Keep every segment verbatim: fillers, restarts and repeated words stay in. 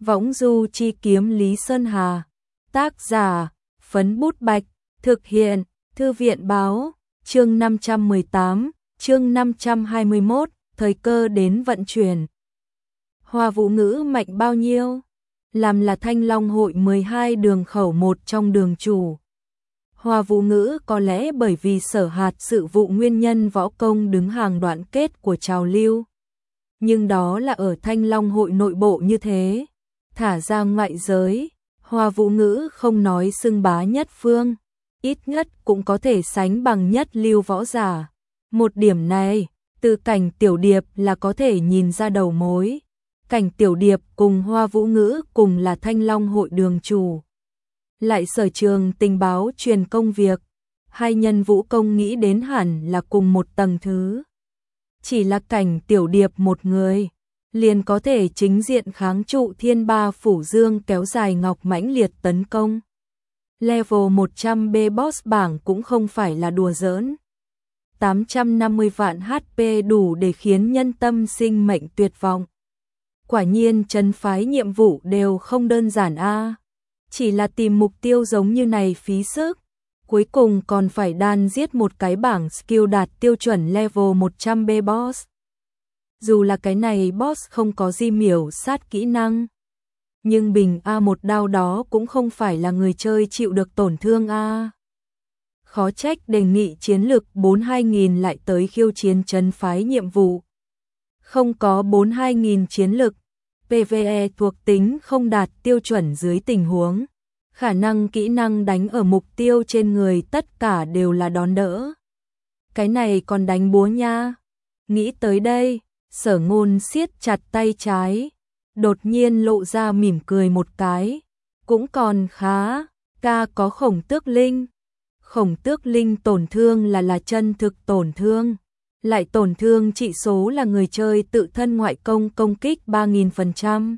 Võng du chi kiếm Lý Sơn Hà. Tác giả, Phấn Bút Bạch. Thực hiện, Thư viện Báo. Chương năm trăm mười tám, chương năm trăm hai mươi mốt, thời cơ đến vận chuyển. Hoa Vũ Ngữ mạnh bao nhiêu? Làm là Thanh Long hội mười hai đường khẩu một trong đường chủ. Hoa Vũ Ngữ có lẽ bởi vì sở hạt sự vụ nguyên nhân võ công đứng hàng đoạn kết của trào lưu. Nhưng đó là ở Thanh Long hội nội bộ như thế. Thả ra ngoại giới, Hoa Vũ Ngữ không nói xưng bá nhất phương, ít nhất cũng có thể sánh bằng nhất lưu võ giả. Một điểm này, từ Cảnh Tiểu Điệp là có thể nhìn ra đầu mối. Cảnh Tiểu Điệp cùng Hoa Vũ Ngữ cùng là Thanh Long hội đường chủ. Lại sở trường tình báo truyền công việc, hai nhân vũ công nghĩ đến hẳn là cùng một tầng thứ. Chỉ là Cảnh Tiểu Điệp một người, liền có thể chính diện kháng trụ Thiên Ba Phủ Dương kéo dài ngọc mãnh liệt tấn công. Level một trăm B boss bảng cũng không phải là đùa giỡn. tám trăm năm mươi vạn H P đủ để khiến nhân tâm sinh mệnh tuyệt vọng. Quả nhiên trấn phái nhiệm vụ đều không đơn giản a. Chỉ là tìm mục tiêu giống như này phí sức. Cuối cùng còn phải đan giết một cái bảng skill đạt tiêu chuẩn level một trăm B boss. Dù là cái này boss không có di miểu sát kỹ năng, nhưng bình A một đao đó cũng không phải là người chơi chịu được tổn thương a. Khó trách đề nghị chiến lực bốn mươi hai nghìn lại tới khiêu chiến trấn phái nhiệm vụ. Không có bốn mươi hai nghìn chiến lực, pê vê e thuộc tính không đạt tiêu chuẩn dưới tình huống, khả năng kỹ năng đánh ở mục tiêu trên người tất cả đều là đón đỡ. Cái này còn đánh búa nha. Nghĩ tới đây, Sở Ngôn siết chặt tay trái, đột nhiên lộ ra mỉm cười một cái. Cũng còn khá, ca có Khổng Tước Linh. Khổng Tước Linh tổn thương là là chân thực tổn thương, lại tổn thương trị số là người chơi tự thân ngoại công công kích ba nghìn phần trăm.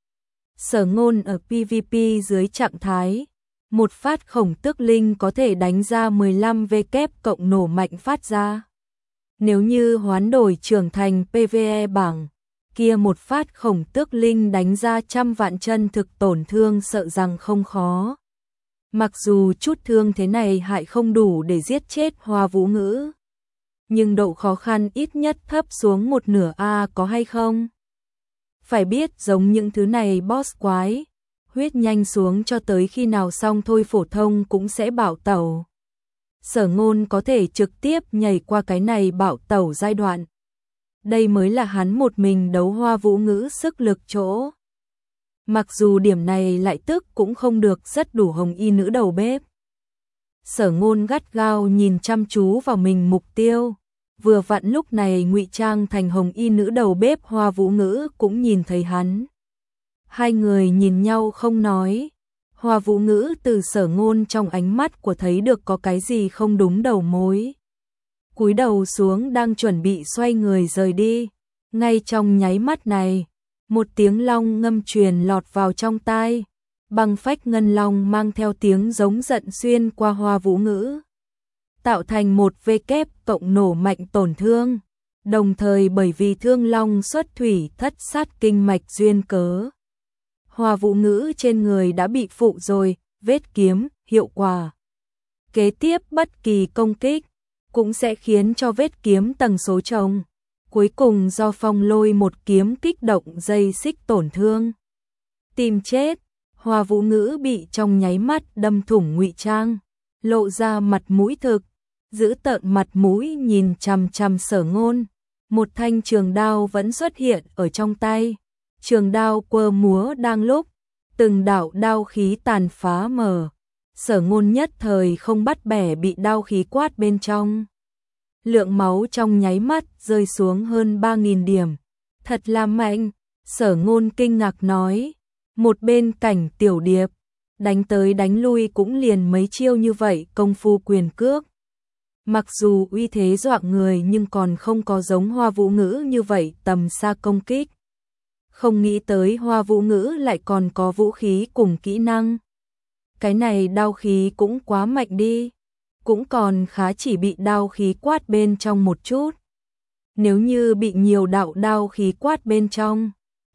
Sở Ngôn ở pê vê pê dưới trạng thái, một phát Khổng Tước Linh có thể đánh ra mười lăm V kép cộng nổ mạnh phát ra. Nếu như hoán đổi trưởng thành pê vê e bảng, kia một phát Khổng Tước Linh đánh ra trăm vạn chân thực tổn thương sợ rằng không khó. Mặc dù chút thương thế này hại không đủ để giết chết Hoa Vũ Ngữ, nhưng độ khó khăn ít nhất thấp xuống một nửa a có hay không? Phải biết giống những thứ này boss quái, huyết nhanh xuống cho tới khi nào xong thôi phổ thông cũng sẽ bạo tẩu. Sở Ngôn có thể trực tiếp nhảy qua cái này bạo tẩu giai đoạn. Đây mới là hắn một mình đấu Hoa Vũ Ngữ sức lực chỗ. Mặc dù điểm này lại tức cũng không được rất đủ hồng y nữ đầu bếp. Sở Ngôn gắt gao nhìn chăm chú vào mình mục tiêu. Vừa vặn lúc này ngụy trang thành hồng y nữ đầu bếp Hoa Vũ Ngữ cũng nhìn thấy hắn. Hai người nhìn nhau không nói. Hoa Vũ Ngữ từ Sở Ngôn trong ánh mắt của thấy được có cái gì không đúng đầu mối. Cúi đầu xuống đang chuẩn bị xoay người rời đi. Ngay trong nháy mắt này, một tiếng long ngâm truyền lọt vào trong tai. Băng phách ngân long mang theo tiếng giống giận xuyên qua Hoa Vũ Ngữ, tạo thành một V kép cộng nổ mạnh tổn thương. Đồng thời bởi vì thương long xuất thủy thất sát kinh mạch duyên cớ, Hoa Vũ Ngữ trên người đã bị phụ rồi, vết kiếm, hiệu quả. Kế tiếp bất kỳ công kích cũng sẽ khiến cho vết kiếm tầng số chồng. Cuối cùng do phong lôi một kiếm kích động dây xích tổn thương. Tìm chết, Hoa Vũ Ngữ bị trong nháy mắt đâm thủng ngụy trang, lộ ra mặt mũi thực, giữ tợn mặt mũi nhìn chằm chằm Sở Ngôn. Một thanh trường đao vẫn xuất hiện ở trong tay. Trường đao quơ múa đang lúc, từng đạo đao khí tàn phá mở. Sở Ngôn nhất thời không bắt bẻ bị đao khí quát bên trong. Lượng máu trong nháy mắt rơi xuống hơn ba nghìn điểm. Thật là mạnh, Sở Ngôn kinh ngạc nói. Một bên Cảnh Tiểu Điệp, đánh tới đánh lui cũng liền mấy chiêu như vậy công phu quyền cước. Mặc dù uy thế dọa người nhưng còn không có giống Hoa Vũ Ngữ như vậy tầm xa công kích. Không nghĩ tới Hoa Vũ Ngữ lại còn có vũ khí cùng kỹ năng. Cái này đao khí cũng quá mạnh đi. Cũng còn khá chỉ bị đao khí quát bên trong một chút. Nếu như bị nhiều đạo đao khí quát bên trong,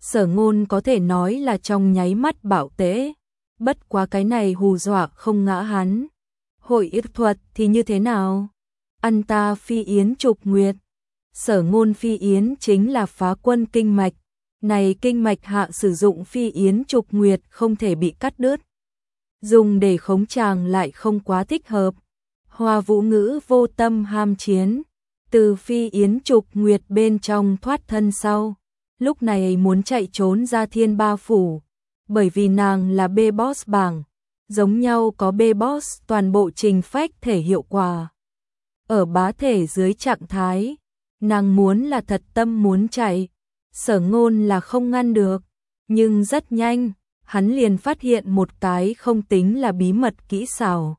Sở Ngôn có thể nói là trong nháy mắt bạo tế, bất quá cái này hù dọa không ngã hắn. Hội yết thuật thì như thế nào? Ăn ta phi yến trục nguyệt. Sở Ngôn phi yến chính là phá quân kinh mạch, này kinh mạch hạ sử dụng phi yến trục nguyệt không thể bị cắt đứt. Dùng để khống chàng lại không quá thích hợp. Hoa Vũ Ngữ vô tâm ham chiến, từ phi yến trục nguyệt bên trong thoát thân sau, lúc này muốn chạy trốn ra Thiên Ba phủ, bởi vì nàng là B-Boss bảng, giống nhau có B-Boss toàn bộ trình phách thể hiệu quả. Ở bá thể dưới trạng thái, nàng muốn là thật tâm muốn chạy, Sở Ngôn là không ngăn được, nhưng rất nhanh, hắn liền phát hiện một cái không tính là bí mật kỹ xảo.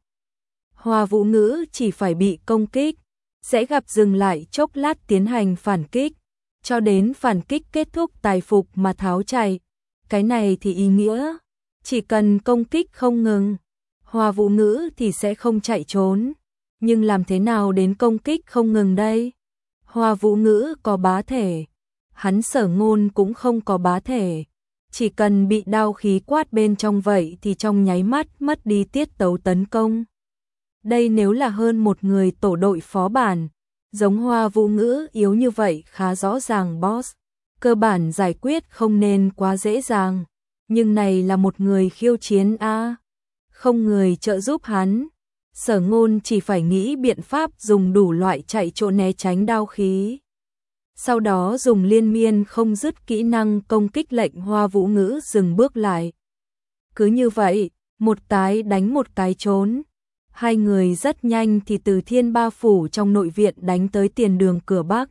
Hoa Vũ Ngữ chỉ phải bị công kích, sẽ gặp dừng lại chốc lát tiến hành phản kích, cho đến phản kích kết thúc tài phục mà tháo chạy. Cái này thì ý nghĩa, chỉ cần công kích không ngừng, Hoa Vũ Ngữ thì sẽ không chạy trốn. Nhưng làm thế nào đến công kích không ngừng đây? Hoa Vũ Ngữ có bá thể, hắn Sở Ngôn cũng không có bá thể. Chỉ cần bị đao khí quát bên trong vậy thì trong nháy mắt mất đi tiết tấu tấn công. Đây nếu là hơn một người tổ đội phó bản, giống Hoa Vũ Ngữ yếu như vậy khá rõ ràng boss. Cơ bản giải quyết không nên quá dễ dàng, nhưng này là một người khiêu chiến a, không người trợ giúp hắn. Sở Ngôn chỉ phải nghĩ biện pháp dùng đủ loại chạy trốn né tránh đao khí. Sau đó dùng liên miên không dứt kỹ năng công kích lệnh Hoa Vũ Ngữ dừng bước lại. Cứ như vậy, một cái đánh một cái trốn. Hai người rất nhanh thì từ Thiên Ba phủ trong nội viện đánh tới tiền đường cửa Bắc.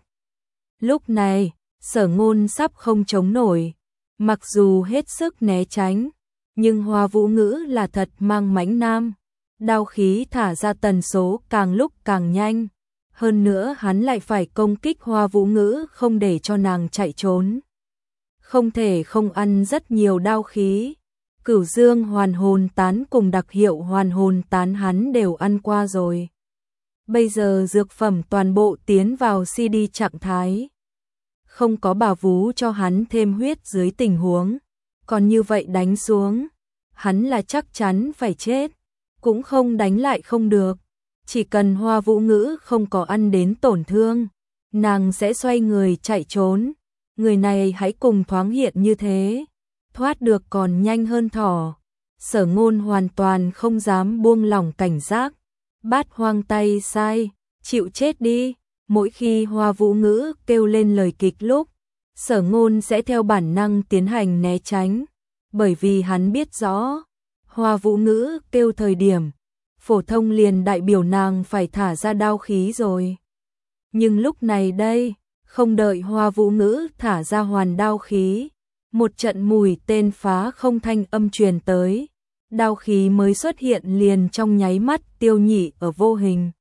Lúc này, Sở Ngôn sắp không chống nổi, mặc dù hết sức né tránh, nhưng Hoa Vũ Ngữ là thật mang mãnh nam, đao khí thả ra tần số càng lúc càng nhanh, hơn nữa hắn lại phải công kích Hoa Vũ Ngữ không để cho nàng chạy trốn. Không thể không ăn rất nhiều đao khí. Cửu Dương hoàn hồn tán cùng đặc hiệu hoàn hồn tán hắn đều ăn qua rồi. Bây giờ dược phẩm toàn bộ tiến vào xê đê trạng thái. Không có bảo vú cho hắn thêm huyết dưới tình huống. Còn như vậy đánh xuống, hắn là chắc chắn phải chết. Cũng không đánh lại không được. Chỉ cần Hoa Vũ Ngữ không có ăn đến tổn thương, nàng sẽ xoay người chạy trốn. Người này hãy cùng thoáng hiện như thế, thoát được còn nhanh hơn thỏ. Sở Ngôn hoàn toàn không dám buông lỏng cảnh giác. Bát hoang tay sai, chịu chết đi. Mỗi khi Hoa Vũ Ngữ kêu lên lời kịch lúc, Sở Ngôn sẽ theo bản năng tiến hành né tránh, bởi vì hắn biết rõ, Hoa Vũ Ngữ kêu thời điểm, phổ thông liền đại biểu nàng phải thả ra đao khí rồi. Nhưng lúc này đây, không đợi Hoa Vũ Ngữ thả ra hoàn đao khí, một trận mùi tên phá không thanh âm truyền tới, đao khí mới xuất hiện liền trong nháy mắt tiêu nhị ở vô hình.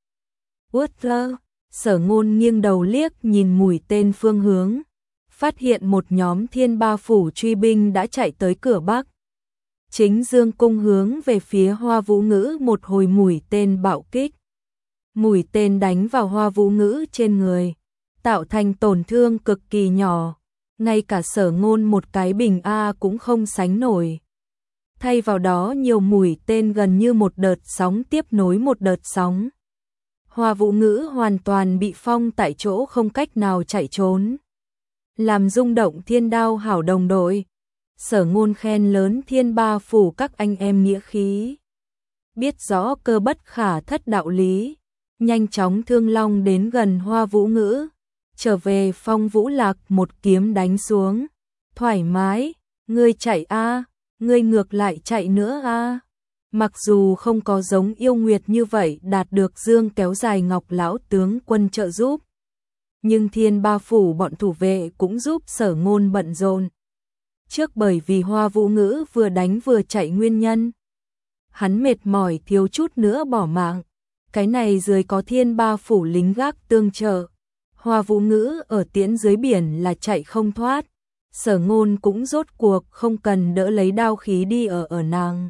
Uther, Sở Ngôn nghiêng đầu liếc nhìn mùi tên phương hướng, phát hiện một nhóm Thiên Ba phủ truy binh đã chạy tới cửa Bắc. Chính dương cung hướng về phía Hoa Vũ Ngữ một hồi mùi tên bạo kích. Mùi tên đánh vào Hoa Vũ Ngữ trên người, tạo thành tổn thương cực kỳ nhỏ, ngay cả Sở Ngôn một cái bình A cũng không sánh nổi. Thay vào đó nhiều mũi tên gần như một đợt sóng tiếp nối một đợt sóng. Hoa Vũ Ngữ hoàn toàn bị phong tại chỗ không cách nào chạy trốn. Làm rung động thiên đao hảo đồng đội. Sở Ngôn khen lớn Thiên Ba phủ các anh em nghĩa khí. Biết rõ cơ bất khả thất đạo lý. Nhanh chóng thương long đến gần Hoa Vũ Ngữ. Trở về Phong Vũ Lạc một kiếm đánh xuống. Thoải mái, ngươi chạy a, ngươi ngược lại chạy nữa a. Mặc dù không có giống Yêu Nguyệt như vậy đạt được dương kéo dài ngọc lão tướng quân trợ giúp, nhưng Thiên Ba phủ bọn thủ vệ cũng giúp Sở Ngôn bận rộn. Trước bởi vì Hoa Vũ Ngữ vừa đánh vừa chạy nguyên nhân, hắn mệt mỏi thiếu chút nữa bỏ mạng. Cái này dưới có Thiên Ba phủ lính gác tương trợ, Hoa Vũ Ngữ ở tiễn dưới biển là chạy không thoát. Sở Ngôn cũng rốt cuộc không cần đỡ lấy đao khí đi ở ở nàng.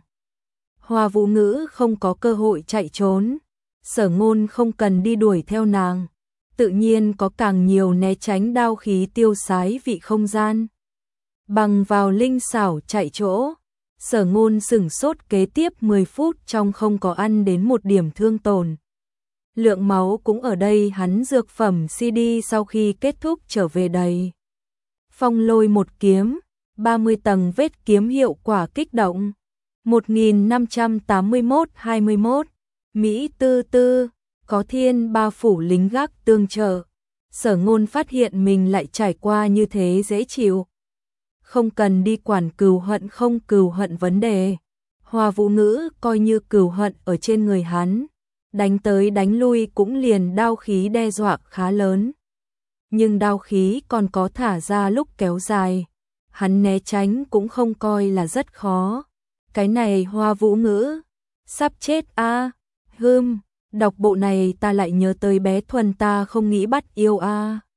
Hoa Vũ Ngữ không có cơ hội chạy trốn, Sở Ngôn không cần đi đuổi theo nàng, tự nhiên có càng nhiều né tránh đao khí tiêu sái vị không gian. bằng vào linh xảo chạy chỗ. Sở Ngôn sửng sốt kế tiếp mười phút trong không có ăn đến một điểm thương tổn. Lượng máu cũng ở đây, hắn dược phẩm xê đê sau khi kết thúc trở về đầy. Phong Lôi một kiếm, ba mươi tầng vết kiếm hiệu quả kích động. một nghìn năm trăm tám mươi mốt hai mươi mốt, Mỹ tư tư, có thiên ba phủ lính gác tương trợ. Sở Ngôn phát hiện mình lại trải qua như thế dễ chịu. Không cần đi quản cừu hận không cừu hận vấn đề. Hoa Vũ Ngữ coi như cừu hận ở trên người hắn. Đánh tới đánh lui cũng liền đao khí đe dọa khá lớn. Nhưng đao khí còn có thả ra lúc kéo dài. Hắn né tránh cũng không coi là rất khó. Cái này Hoa Vũ Ngữ, sắp chết a à. Hừm, đọc bộ này ta lại nhớ tới bé Thuần ta không nghĩ bắt yêu a à.